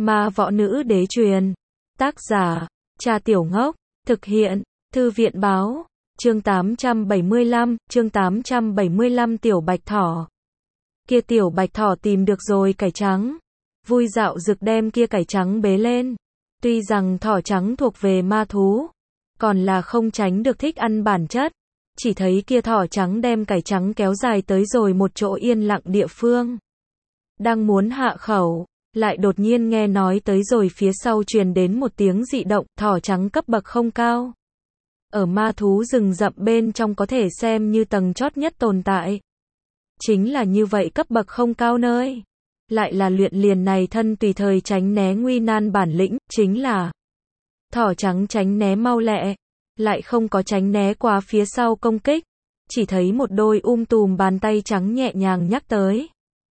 Ma võ nữ đế truyền. Tác giả, Cha Tiểu Ngốc. Thực hiện, Thư viện báo. Chương 875, Tiểu Bạch Thỏ. Kia Tiểu Bạch Thỏ tìm được rồi cải trắng. Vui dạo dực đem kia cải trắng bế lên. Tuy rằng thỏ trắng thuộc về ma thú, còn là không tránh được thích ăn bản chất. Chỉ thấy kia thỏ trắng đem cải trắng kéo dài tới rồi một chỗ yên lặng địa phương. Đang muốn hạ khẩu, lại đột nhiên nghe nói tới rồi phía sau truyền đến một tiếng dị động, thỏ trắng cấp bậc không cao. Ở ma thú rừng rậm bên trong có thể xem như tầng chót nhất tồn tại. Chính là như vậy cấp bậc không cao nơi. Lại là luyện liền này thân tùy thời tránh né nguy nan bản lĩnh, chính là thỏ trắng tránh né mau lẹ, lại không có tránh né qua phía sau công kích, chỉ thấy một đôi tùm bàn tay trắng nhẹ nhàng nhắc tới.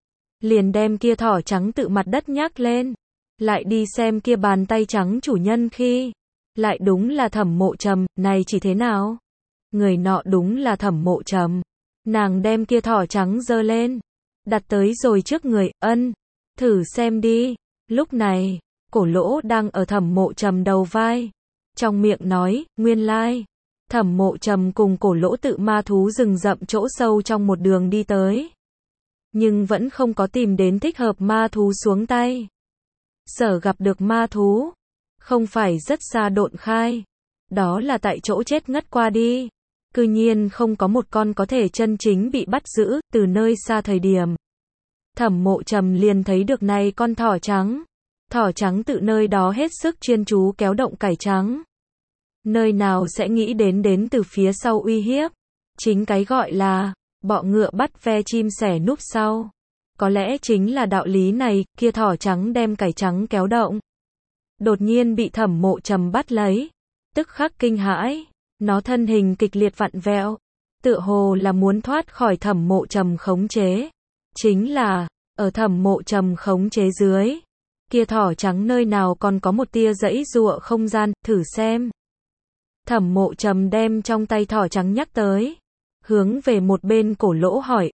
Liền đem kia thỏ trắng tự mặt đất nhắc lên, lại đi xem kia bàn tay trắng chủ nhân khi, lại đúng là Thẩm Mộ Trầm, này chỉ thế nào? Người nọ đúng là Thẩm Mộ Trầm. Nàng đem kia thỏ trắng giơ lên, đặt tới rồi trước người, thử xem đi. Lúc này, Cổ Lỗ đang ở Thẩm Mộ Trầm đầu vai, trong miệng nói, nguyên lai, Thẩm Mộ Trầm cùng Cổ Lỗ tự ma thú rừng rậm chỗ sâu trong một đường đi tới. Nhưng vẫn không có tìm đến thích hợp ma thú xuống tay. Sở gặp được ma thú, không phải rất xa độn khai, đó là tại chỗ chết ngất qua đi. Cư nhiên không có một con có thể chân chính bị bắt giữ, từ nơi xa thời điểm. Thẩm Mộ Trầm liền thấy được này con thỏ trắng. Thỏ trắng tự nơi đó hết sức chuyên chú kéo động cải trắng. Nơi nào sẽ nghĩ đến từ phía sau uy hiếp. Chính cái gọi là bọ ngựa bắt ve chim sẻ núp sau. Có lẽ chính là đạo lý này, kia thỏ trắng đem cải trắng kéo động. Đột nhiên bị Thẩm Mộ Trầm bắt lấy. Tức khắc kinh hãi, nó thân hình kịch liệt vặn vẹo, tựa hồ là muốn thoát khỏi Thẩm Mộ Trầm khống chế. Chính là, ở Thẩm Mộ Trầm khống chế dưới, kia thỏ trắng nơi nào còn có một tia giãy giụa không gian, thử xem. Thẩm Mộ Trầm đem trong tay thỏ trắng nhắc tới, hướng về một bên Cổ Lỗ hỏi,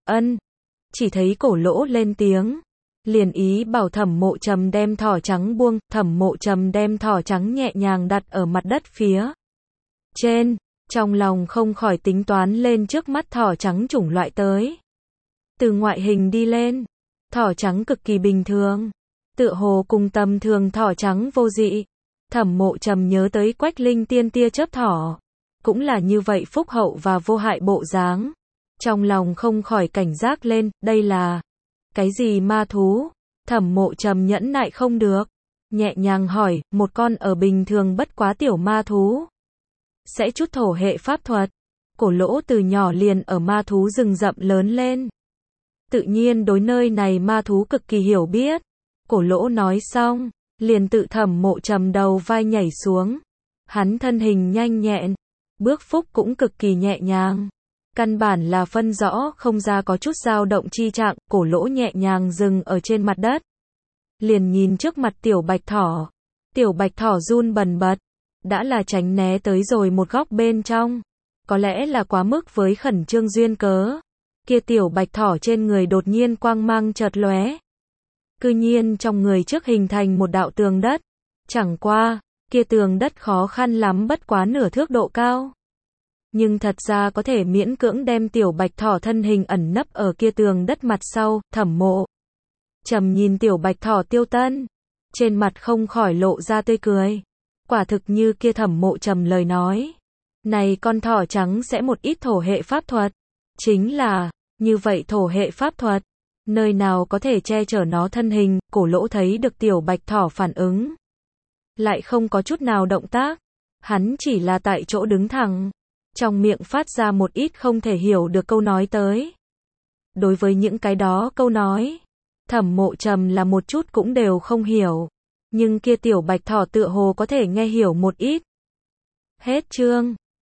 chỉ thấy Cổ Lỗ lên tiếng, liền ý bảo Thẩm Mộ Trầm đem thỏ trắng buông. Thẩm Mộ Trầm đem thỏ trắng nhẹ nhàng đặt ở mặt đất phía trên, trong lòng không khỏi tính toán lên trước mắt thỏ trắng chủng loại tới. Từ ngoại hình đi lên, thỏ trắng cực kỳ bình thường, tựa hồ cùng tầm thường thỏ trắng vô dị. Thẩm Mộ Trầm nhớ tới Quách Linh Tiên tia chớp thỏ, cũng là như vậy phúc hậu và vô hại bộ dáng. Trong lòng không khỏi cảnh giác lên, đây là cái gì ma thú? Thẩm Mộ Trầm nhẫn nại không được, nhẹ nhàng hỏi, một con ở bình thường bất quá tiểu ma thú. Sẽ chút thổ hệ pháp thuật. Cổ Lỗ từ nhỏ liền ở ma thú rừng rậm lớn lên, tự nhiên đối nơi này ma thú cực kỳ hiểu biết. Cổ Lỗ nói xong, liền tự Thẩm Mộ Trầm đầu vai nhảy xuống. Hắn thân hình nhanh nhẹn, bước phúc cũng cực kỳ nhẹ nhàng, căn bản là phân rõ không ra có chút dao động chi trạng. Cổ Lỗ nhẹ nhàng dừng ở trên mặt đất, liền nhìn trước mặt Tiểu Bạch Thỏ. Tiểu Bạch Thỏ run bần bật, đã là tránh né tới rồi một góc bên trong. Có lẽ là quá mức với khẩn trương duyên cớ, kia Tiểu Bạch Thỏ trên người đột nhiên quang mang chợt lóe. Cư nhiên trong người trước hình thành một đạo tường đất. Chẳng qua, kia tường đất khó khăn lắm bất quá nửa thước độ cao. Nhưng thật ra có thể miễn cưỡng đem Tiểu Bạch Thỏ thân hình ẩn nấp ở kia tường đất mặt sau. Thẩm Mộ Trầm nhìn Tiểu Bạch Thỏ tiêu tân, trên mặt không khỏi lộ ra tươi cười. Quả thực như kia Thẩm Mộ Trầm lời nói, này con thỏ trắng sẽ một ít thổ hệ pháp thuật. Chính là, như vậy thổ hệ pháp thuật, nơi nào có thể che chở nó thân hình. Cổ Lỗ thấy được Tiểu Bạch Thỏ phản ứng, lại không có chút nào động tác. Hắn chỉ là tại chỗ đứng thẳng, trong miệng phát ra một ít không thể hiểu được câu nói tới. Đối với những cái đó câu nói, Thẩm Mộ Trầm là một chút cũng đều không hiểu. Nhưng kia Tiểu Bạch Thỏ tựa hồ có thể nghe hiểu một ít. Hết chương.